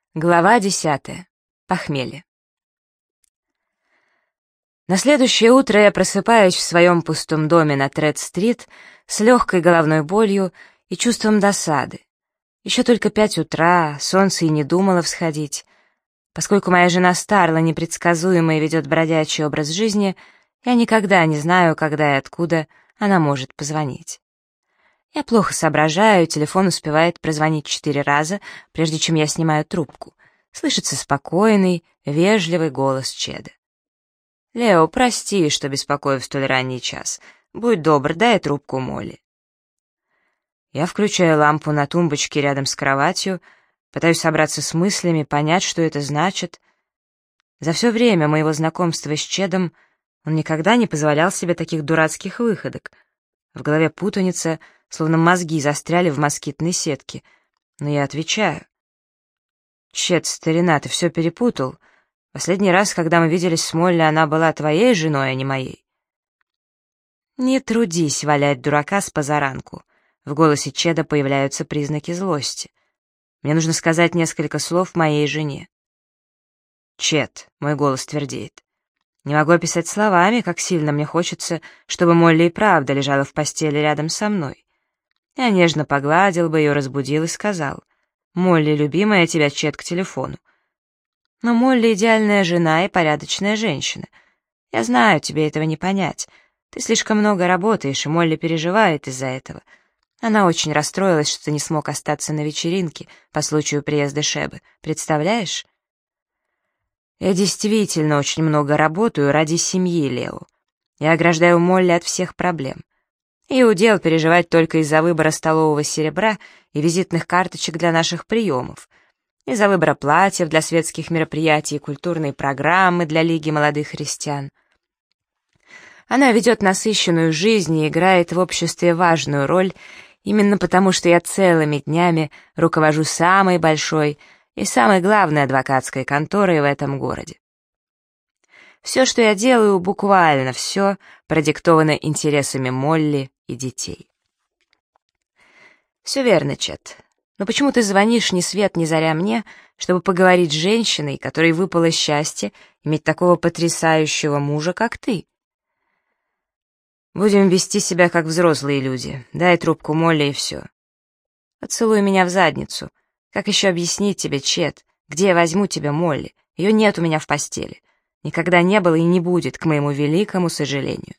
Глава 10. Похмелье. На следующее утро я просыпаюсь в своем пустом доме на Тред-стрит с легкой головной болью и чувством досады. Еще только 5 утра, солнце и не думало всходить. Поскольку моя жена Старла непредсказуема и ведет бродячий образ жизни, я никогда не знаю, когда и откуда она может позвонить. Я плохо соображаю, телефон успевает прозвонить 4 раза, прежде чем я снимаю трубку. Слышится спокойный, вежливый голос Чеда. «Лео, прости, что беспокою в столь ранний час. Будь добр, дай трубку Молли». Я включаю лампу на тумбочке рядом с кроватью, пытаюсь собраться с мыслями, понять, что это значит. За все время моего знакомства с Чедом он никогда не позволял себе таких дурацких выходок. В голове путаница, словно мозги застряли в москитной сетке. Но я отвечаю. «Чед, старина, ты все перепутал. Последний раз, когда мы виделись с Молли, она была твоей женой, а не моей». «Не трудись валять дурака с позаранку». В голосе Чеда появляются признаки злости. «Мне нужно сказать несколько слов моей жене». «Чед», — мой голос твердеет. «Не могу описать словами, как сильно мне хочется, чтобы Молли и правда лежала в постели рядом со мной». Я нежно погладил бы ее, разбудил и сказал: «Молли, любимая, тебя Чед к телефону». Но Молли идеальная жена и порядочная женщина. Я знаю, тебе этого не понять. Ты слишком много работаешь, и Молли переживает из-за этого. Она очень расстроилась, что ты не смог остаться на вечеринке по случаю приезда Шебы. Представляешь? Я действительно очень много работаю ради семьи, Лео. Я ограждаю Молли от всех проблем. И удел переживать только из-за выбора столового серебра и визитных карточек для наших приемов, из-за выбора платьев для светских мероприятий и культурной программы для Лиги молодых христиан. Она ведет насыщенную жизнь и играет в обществе важную роль, именно потому что я целыми днями руковожу самой большой и самой главной адвокатской конторой в этом городе. Все, что я делаю, буквально все, продиктовано интересами Молли и детей. Все верно, Чет. Но почему ты звонишь ни свет ни заря мне, чтобы поговорить с женщиной, которой выпало счастье иметь такого потрясающего мужа, как ты? Будем вести себя как взрослые люди. Дай трубку Молли и все. Поцелуй меня в задницу. Как еще объяснить тебе, Чет, где я возьму тебя, Молли? Ее нет у меня в постели. Никогда не было и не будет, к моему великому сожалению.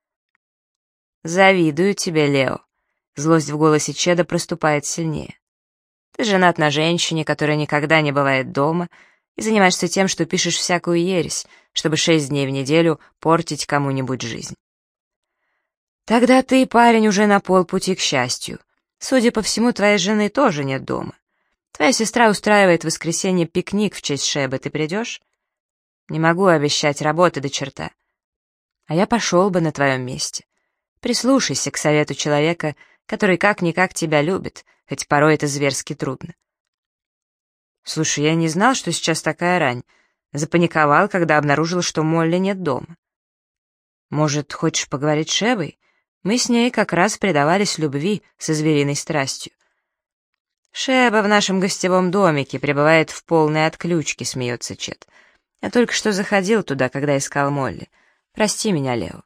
Завидую тебе, Лео. Злость в голосе Чеда проступает сильнее. Ты женат на женщине, которая никогда не бывает дома, и занимаешься тем, что пишешь всякую ересь, чтобы 6 дней в неделю портить кому-нибудь жизнь. Тогда ты, парень, уже на полпути к счастью. Судя по всему, твоей жены тоже нет дома. Твоя сестра устраивает в воскресенье пикник в честь Шебы. Ты придешь? Не могу обещать работы до черта. А я пошел бы на твоем месте. Прислушайся к совету человека, который как-никак тебя любит, хоть порой это зверски трудно. Слушай, я не знал, что сейчас такая рань. Запаниковал, когда обнаружил, что Молли нет дома. Может, хочешь поговорить с Шебой? Мы с ней как раз предавались любви со звериной страстью. Шеба в нашем гостевом домике пребывает в полной отключке, смеется Чет. Я только что заходил туда, когда искал Молли. Прости меня, Лео.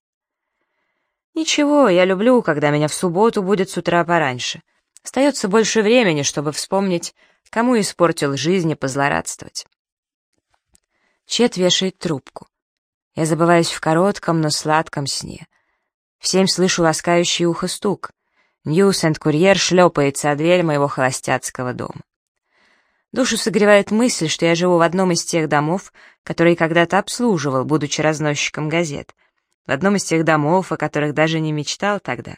Ничего, я люблю, когда меня в субботу будет с утра пораньше. Остается больше времени, чтобы вспомнить, кому испортил жизнь и позлорадствовать. Чет вешает трубку. Я забываюсь в коротком, но сладком сне. В 7 слышу ласкающий ухо стук. Ньюс-энд-курьер шлепается о дверь моего холостяцкого дома. Душу согревает мысль, что я живу в одном из тех домов, которые когда-то обслуживал, будучи разносчиком газет. В одном из тех домов, о которых даже не мечтал тогда.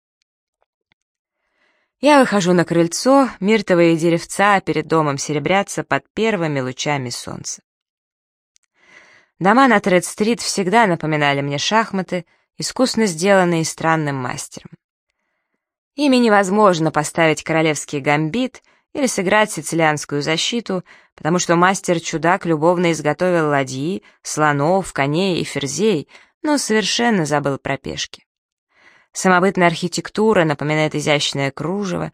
Я выхожу на крыльцо, миртовые деревца перед домом серебрятся под первыми лучами солнца. Дома на Тред-стрит всегда напоминали мне шахматы, искусно сделанные странным мастером. Ими невозможно поставить королевский гамбит или сыграть сицилианскую защиту, потому что мастер-чудак любовно изготовил ладьи, слонов, коней и ферзей, но совершенно забыл про пешки. Самобытная архитектура напоминает изящное кружево,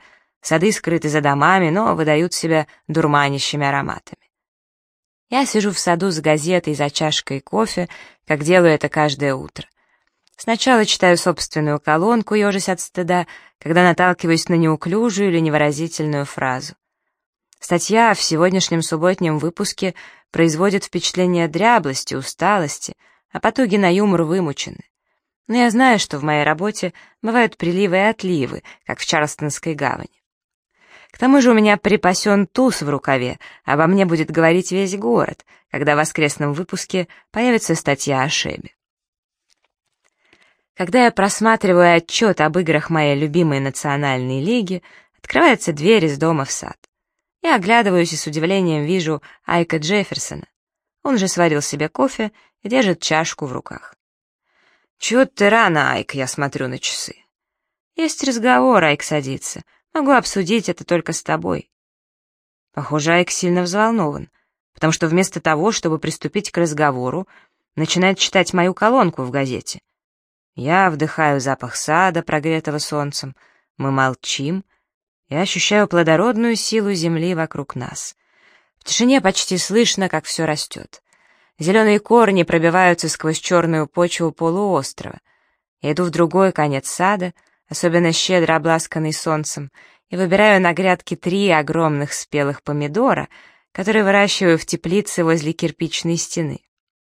Сады скрыты за домами, но выдают себя дурманящими ароматами. Я сижу в саду с газетой за чашкой кофе, как делаю это каждое утро. Сначала читаю собственную колонку, ежась от стыда, когда наталкиваюсь на неуклюжую или невыразительную фразу. Статья в сегодняшнем субботнем выпуске производит впечатление дряблости, усталости, а потуги на юмор вымучены. Но я знаю, что в моей работе бывают приливы и отливы, как в Чарльстонской гавани. К тому же у меня припасен туз в рукаве, обо мне будет говорить весь город, когда в воскресном выпуске появится статья о Шебе. Когда я просматриваю отчет об играх моей любимой национальной лиги, открывается дверь из дома в сад. Я оглядываюсь и с удивлением вижу Айка Джефферсона. Он же сварил себе кофе и держит чашку в руках. «Чего ты рано, Айк?» — я смотрю на часы. «Есть разговор», — Айк садится. «Могу обсудить это только с тобой». Похоже, Айк сильно взволнован, потому что вместо того, чтобы приступить к разговору, начинает читать мою колонку в газете. Я вдыхаю запах сада, прогретого солнцем, мы молчим, я ощущаю плодородную силу земли вокруг нас. В тишине почти слышно, как все растет. Зеленые корни пробиваются сквозь черную почву полуострова. Я иду в другой конец сада, особенно щедро обласканный солнцем, и выбираю на грядке 3 огромных спелых помидора, которые выращиваю в теплице возле кирпичной стены.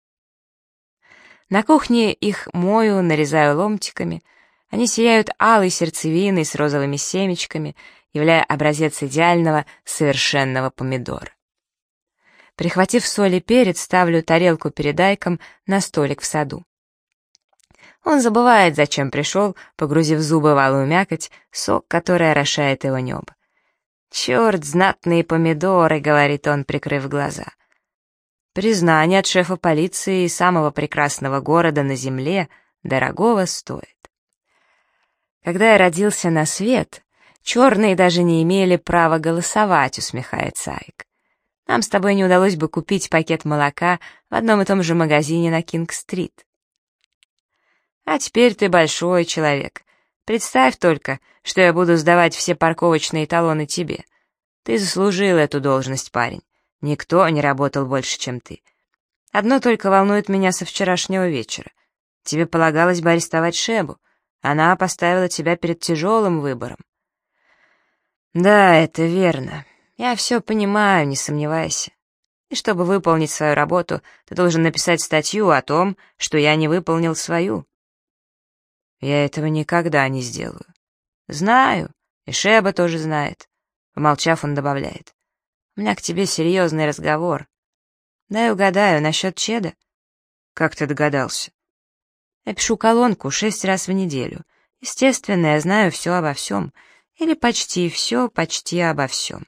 На кухне их мою, нарезаю ломтиками, они сияют алой сердцевиной с розовыми семечками, являя образец идеального, совершенного помидора. Прихватив соль и перец, ставлю тарелку перед Айком на столик в саду. Он забывает, зачем пришел, погрузив зубы в алую мякоть, сок, который орошает его небо. «Черт, знатные помидоры», — говорит он, прикрыв глаза. Признание от шефа полиции самого прекрасного города на земле дорогого стоит. Когда я родился на свет, черные даже не имели права голосовать, усмехается Айк. Нам с тобой не удалось бы купить пакет молока в одном и том же магазине на Кинг-стрит. А теперь ты большой человек. Представь только, что я буду сдавать все парковочные талоны тебе. Ты заслужил эту должность, парень. Никто не работал больше, чем ты. Одно только волнует меня со вчерашнего вечера. Тебе полагалось бы арестовать Шебу. Она поставила тебя перед тяжелым выбором. Да, это верно. Я все понимаю, не сомневайся. И чтобы выполнить свою работу, ты должен написать статью о том, что я не выполнил свою. Я этого никогда не сделаю. Знаю, и Шеба тоже знает. Помолчав, он добавляет. У меня к тебе серьезный разговор. Дай угадаю, насчет Чеда? Как ты догадался? Я пишу колонку 6 раз в неделю. Естественно, я знаю все обо всем. Или почти все, почти обо всем.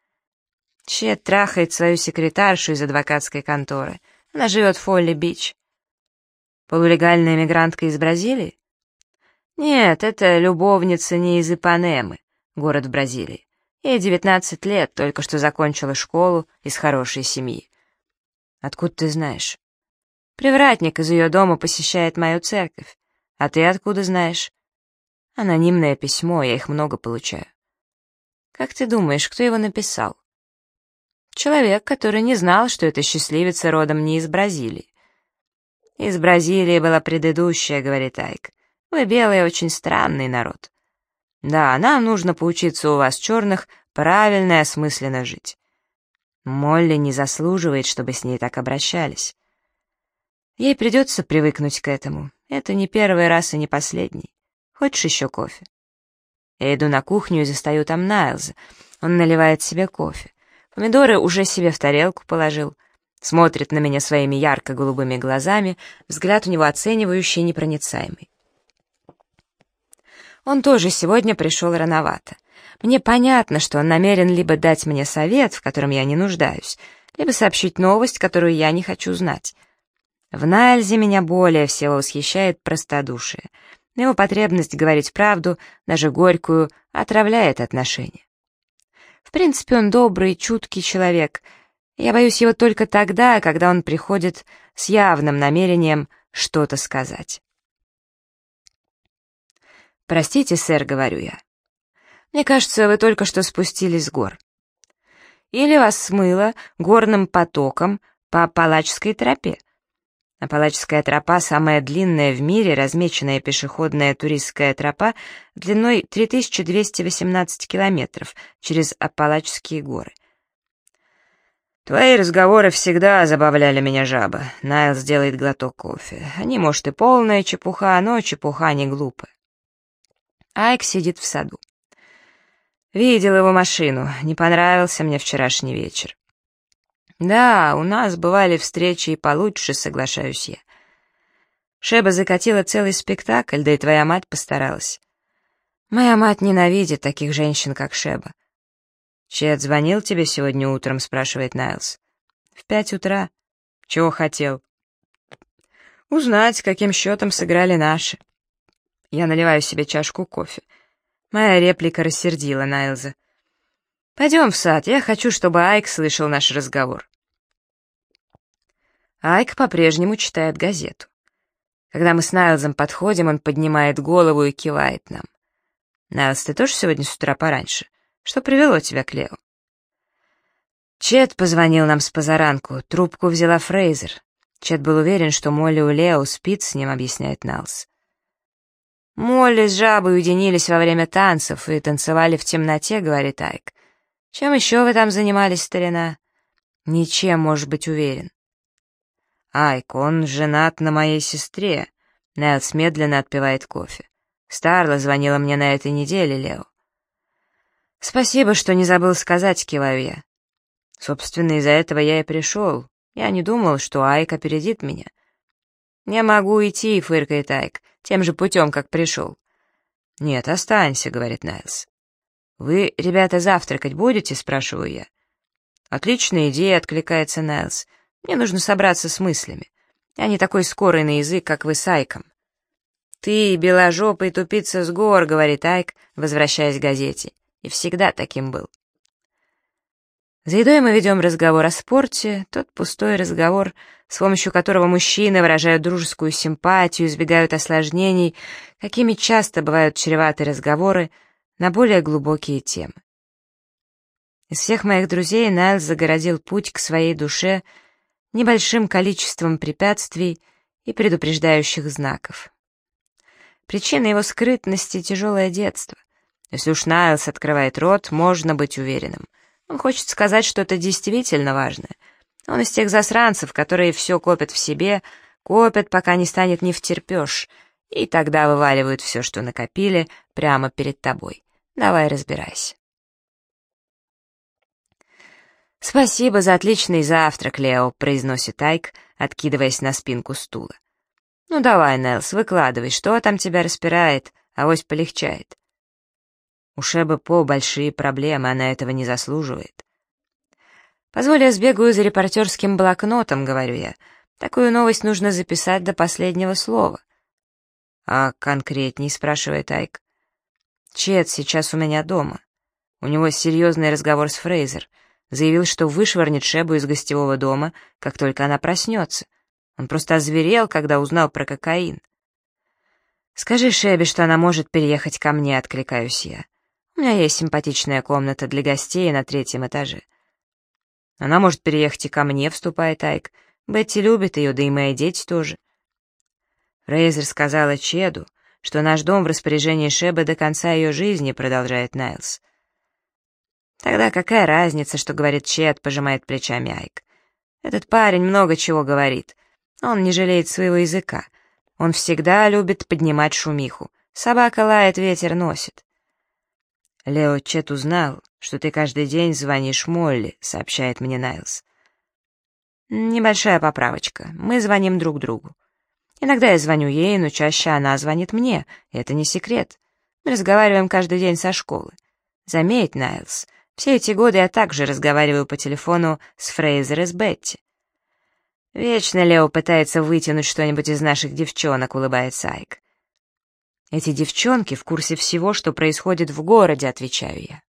Чед трахает свою секретаршу из адвокатской конторы. Она живет в Фолли-Бич. Полулегальная эмигрантка из Бразилии? Нет, это любовница не из Ипанемы, город в Бразилии. Ей 19 лет, только что закончила школу, из хорошей семьи. Откуда ты знаешь? Привратник из ее дома посещает мою церковь. А ты откуда знаешь? Анонимное письмо, я их много получаю. Как ты думаешь, кто его написал? Человек, который не знал, что эта счастливица родом не из Бразилии. Из Бразилии была предыдущая, говорит Айк. Вы, белые, очень странный народ. Да, нам нужно поучиться у вас, черных, правильно и осмысленно жить. Молли не заслуживает, чтобы с ней так обращались. Ей придется привыкнуть к этому. Это не первый раз и не последний. Хочешь еще кофе? Я иду на кухню и застаю там Найлза. Он наливает себе кофе. Помидоры уже себе в тарелку положил. Смотрит на меня своими ярко-голубыми глазами, взгляд у него оценивающий и непроницаемый. Он тоже сегодня пришел рановато. Мне понятно, что он намерен либо дать мне совет, в котором я не нуждаюсь, либо сообщить новость, которую я не хочу знать. В Найлзе меня более всего восхищает простодушие. Его потребность говорить правду, даже горькую, отравляет отношения. В принципе, он добрый, чуткий человек. Я боюсь его только тогда, когда он приходит с явным намерением что-то сказать. «Простите, сэр», — говорю я. Мне кажется, вы только что спустились с гор. Или вас смыло горным потоком по Апалачской тропе. Апалачская тропа — самая длинная в мире размеченная пешеходная туристская тропа длиной 3218 километров через Апалачские горы. «Твои разговоры всегда забавляли меня, жаба», — Найлс делает глоток кофе. «Они, может, и полная чепуха, но чепуха не глупая». Айк сидит в саду. Видел его машину, не понравился мне вчерашний вечер. Да, у нас бывали встречи и получше, соглашаюсь я. Шеба закатила целый спектакль, да и твоя мать постаралась. Моя мать ненавидит таких женщин, как Шеба. «Чет звонил тебе сегодня утром?» — спрашивает Найлс. «В 5 утра. Чего хотел?» «Узнать, каким счетом сыграли наши». Я наливаю себе чашку кофе. Моя реплика рассердила Найлза. «Пойдем в сад, я хочу, чтобы Айк слышал наш разговор». Айк по-прежнему читает газету. Когда мы с Найлзом подходим, он поднимает голову и кивает нам. «Найлз, ты тоже сегодня с утра пораньше? Что привело тебя к Лео?» Чет позвонил нам с позаранку, трубку взяла Фрейзер. Чет был уверен, что Молли у Лео спит с ним, объясняет Найлз. «Молли с жабой уединились во время танцев и танцевали в темноте», — говорит Айк. «Чем еще вы там занимались, старина?» «Ничем, можешь быть уверен». «Айк, он женат на моей сестре», — Найлс медленно отпивает кофе. «Старла звонила мне на этой неделе, Лео». «Спасибо, что не забыл сказать», — киваю я. «Собственно, из-за этого я и пришел. Я не думал, что Айк опередит меня». «Я могу идти», — фыркает Айк, тем же путем, как пришел. «Нет, останься», — говорит Найлс. «Вы, ребята, завтракать будете?» — спрашиваю я. «Отличная идея», — откликается Найлс. «Мне нужно собраться с мыслями. Я не такой скорый на язык, как вы с Айком». «Ты, беложопый тупица с гор», — говорит Айк, возвращаясь к газете. «И всегда таким был». За едой мы ведем разговор о спорте, тот пустой разговор, с помощью которого мужчины выражают дружескую симпатию, избегают осложнений, какими часто бывают чреваты разговоры на более глубокие темы. Из всех моих друзей Найлс загородил путь к своей душе небольшим количеством препятствий и предупреждающих знаков. Причина его скрытности — тяжелое детство. Если уж Найлс открывает рот, можно быть уверенным. Он хочет сказать что-то действительно важное. Он из тех засранцев, которые все копят в себе, копят, пока не станет невтерпеж, и тогда вываливают все, что накопили, прямо перед тобой. Давай разбирайся. «Спасибо за отличный завтрак, Лео», — произносит Айк, откидываясь на спинку стула. «Ну давай, Нэлс, выкладывай, что там тебя распирает, авось полегчает». У Шебы По большие проблемы, она этого не заслуживает. «Позволь, я сбегаю за репортерским блокнотом», — говорю я. «Такую новость нужно записать до последнего слова». «А конкретней?» — спрашивает Айк. «Чет сейчас у меня дома. У него серьезный разговор с Фрейзер. Заявил, что вышвырнет Шебу из гостевого дома, как только она проснется. Он просто озверел, когда узнал про кокаин». «Скажи Шебе, что она может переехать ко мне», — откликаюсь я. «У меня есть симпатичная комната для гостей на 3-м этаже». «Она может переехать и ко мне», — вступает Айк. «Бетти любит ее, да и мои дети тоже». Фрейзер сказала Чеду, что наш дом в распоряжении Шебы до конца ее жизни, продолжает Найлс. «Тогда какая разница, что говорит Чед», — пожимает плечами Айк. «Этот парень много чего говорит. Он не жалеет своего языка. Он всегда любит поднимать шумиху. Собака лает, ветер носит». «Лео, Чет узнал, что ты каждый день звонишь Молли», — сообщает мне Найлс. «Небольшая поправочка. Мы звоним друг другу. Иногда я звоню ей, но чаще она звонит мне. Это не секрет. Мы разговариваем каждый день со школы. Заметь, Найлс, все эти годы я также разговариваю по телефону с Фрейзер и с Бетти». «Вечно Лео пытается вытянуть что-нибудь из наших девчонок», — улыбается Айк. «Эти девчонки в курсе всего, что происходит в городе», — отвечаю я.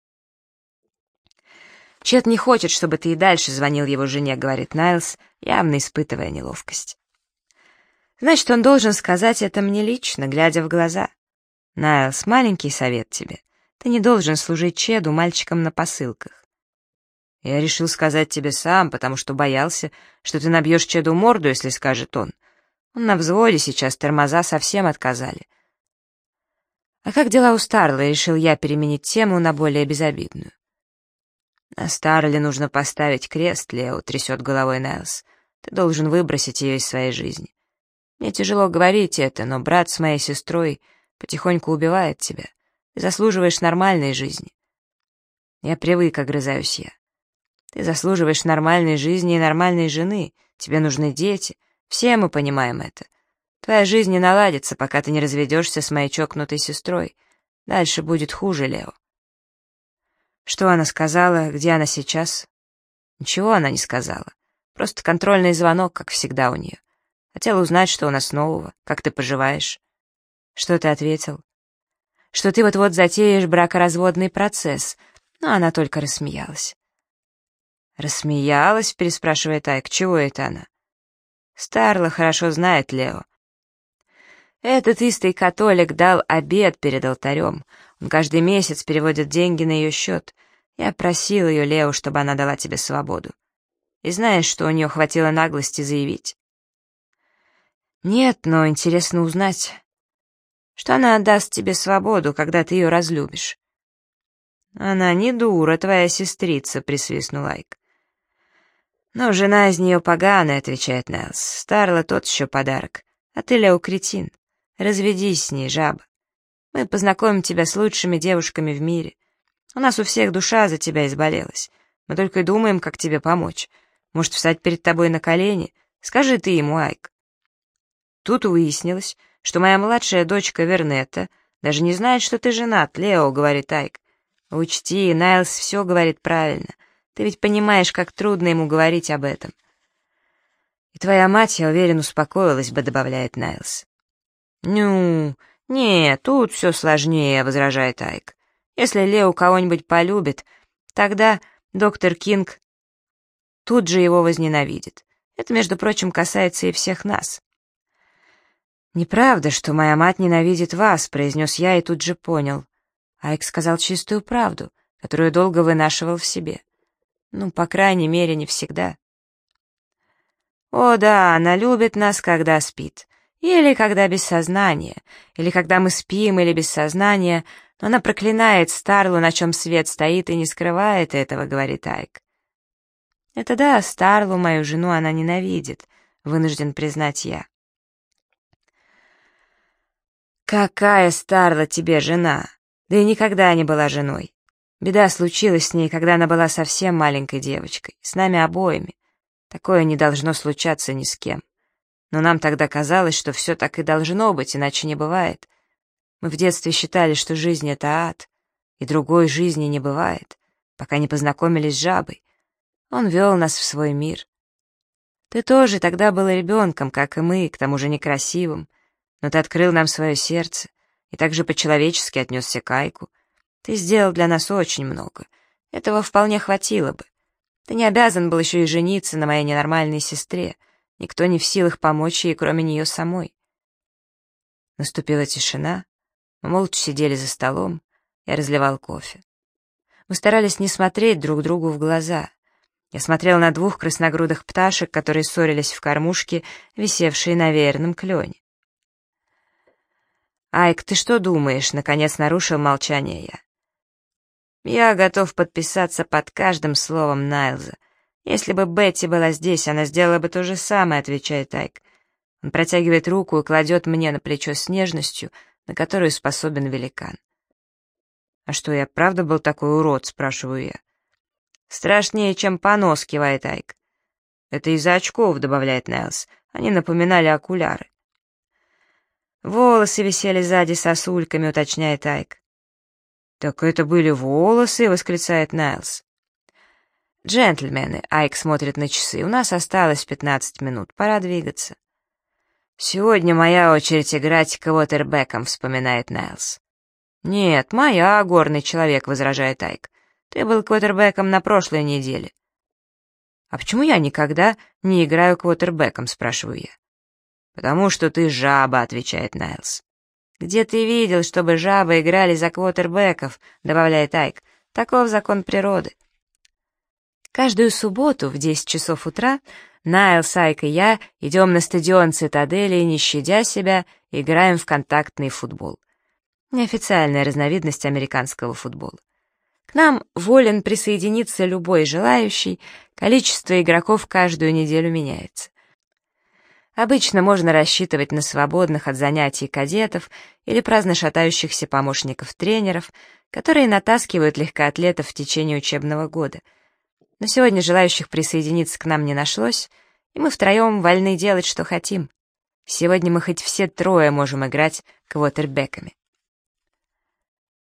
«Чет не хочет, чтобы ты и дальше звонил его жене», — говорит Найлс, явно испытывая неловкость. «Значит, он должен сказать это мне лично, глядя в глаза. Найлс, маленький совет тебе. Ты не должен служить Чеду мальчикам на посылках. Я решил сказать тебе сам, потому что боялся, что ты набьешь Чеду морду, если скажет он. Он на взводе сейчас, тормоза совсем отказали. А как дела у Старла? Решил я переменить тему на более безобидную. На Старле нужно поставить крест, Лео, трясет головой Найлс. Ты должен выбросить ее из своей жизни. Мне тяжело говорить это, но брат с моей сестрой потихоньку убивает тебя. Ты заслуживаешь нормальной жизни. Я привык, огрызаюсь я. Ты заслуживаешь нормальной жизни и нормальной жены. Тебе нужны дети. Все мы понимаем это. Твоя жизнь не наладится, пока ты не разведешься с моей чокнутой сестрой. Дальше будет хуже, Лео. Что она сказала? Где она сейчас? Ничего она не сказала. Просто контрольный звонок, как всегда у нее. Хотела узнать, что у нас нового, как ты поживаешь. Что ты ответил? Что ты вот-вот затеешь бракоразводный процесс. Но она только рассмеялась. «Рассмеялась?» — переспрашивает Айк. «Чего это она?» «Старла хорошо знает Лео. Этот истый католик дал обет перед алтарем. Он каждый месяц переводит деньги на ее счет. Я просил ее, Лео, чтобы она дала тебе свободу. И знаешь, что у нее хватило наглости заявить?» «Нет, но интересно узнать, что она отдаст тебе свободу, когда ты ее разлюбишь». «Она не дура, твоя сестрица», — присвистнул Айк. «Но жена из нее поганая», — отвечает Найлс. «Старла тот еще подарок, а ты, Лео, кретин. Разведись с ней, жаба. Мы познакомим тебя с лучшими девушками в мире. У нас у всех душа за тебя изболелась. Мы только и думаем, как тебе помочь. Может, встать перед тобой на колени? Скажи ты ему, Айк». Тут выяснилось, что моя младшая дочка Вернетта даже не знает, что ты женат, Лео, — говорит Айк. Учти, Найлс все говорит правильно. Ты ведь понимаешь, как трудно ему говорить об этом. И твоя мать, я уверен, успокоилась бы, — добавляет Найлс. «Ну, нет, тут все сложнее», — возражает Айк. «Если Лео кого-нибудь полюбит, тогда доктор Кинг тут же его возненавидит. Это, между прочим, касается и всех нас». «Неправда, что моя мать ненавидит вас», — произнес я и тут же понял. Айк сказал чистую правду, которую долго вынашивал в себе. Ну, по крайней мере, не всегда. «О да, она любит нас, когда спит. Или когда без сознания. Или когда мы спим, или без сознания. Но она проклинает Старлу, на чем свет стоит, и не скрывает этого», — говорит Айк. «Это да, Старлу, мою жену, она ненавидит», — вынужден признать я. «Какая Старла тебе жена? Да и никогда не была женой. Беда случилась с ней, когда она была совсем маленькой девочкой, с нами обоими. Такое не должно случаться ни с кем. Но нам тогда казалось, что все так и должно быть, иначе не бывает. Мы в детстве считали, что жизнь — это ад, и другой жизни не бывает, пока не познакомились с жабой. Он вел нас в свой мир. Ты тоже тогда был ребенком, как и мы, к тому же некрасивым, но ты открыл нам свое сердце и также по-человечески отнесся к Айку. Ты сделал для нас очень много. Этого вполне хватило бы. Ты не обязан был еще и жениться на моей ненормальной сестре. Никто не в силах помочь ей, кроме нее самой». Наступила тишина. Мы молча сидели за столом. Я разливал кофе. Мы старались не смотреть друг другу в глаза. Я смотрел на двух красногрудых пташек, которые ссорились в кормушке, висевшей на веерном клене. «Айк, ты что думаешь?» — наконец нарушил молчание я. «Я готов подписаться под каждым словом Найлза. Если бы Бетти была здесь, она сделала бы то же самое», — отвечает Айк. Он протягивает руку и кладет мне на плечо с нежностью, на которую способен великан. «А что, я правда был такой урод?» — спрашиваю я. «Страшнее, чем понос», — кивает Айк. «Это из-за очков», — добавляет Найлз. «Они напоминали окуляры». «Волосы висели сзади сосульками», — уточняет Айк. «Так это были волосы», — восклицает Найлз. «Джентльмены», — Айк смотрит на часы, — «у нас осталось 15 минут, пора двигаться». «Сегодня моя очередь играть квотербеком», — вспоминает Найлз. «Нет, моя, горный человек», — возражает Айк. «Ты был квотербеком на прошлой неделе». «А почему я никогда не играю квотербеком?» — спрашиваю я. «Потому что ты жаба», — отвечает Найлз. «Где ты видел, чтобы жабы играли за квотербеков?» — добавляет Айк. «Таков закон природы». Каждую субботу в 10 часов утра Найл, Айк и я идем на стадион «Цитадели» и, не щадя себя, играем в контактный футбол. Неофициальная разновидность американского футбола. К нам волен присоединиться любой желающий, количество игроков каждую неделю меняется. Обычно можно рассчитывать на свободных от занятий кадетов или праздно шатающихся помощников тренеров, которые натаскивают легкоатлетов в течение учебного года. Но сегодня желающих присоединиться к нам не нашлось, и мы втроем вольны делать, что хотим. Сегодня мы хоть все трое можем играть квотербеками.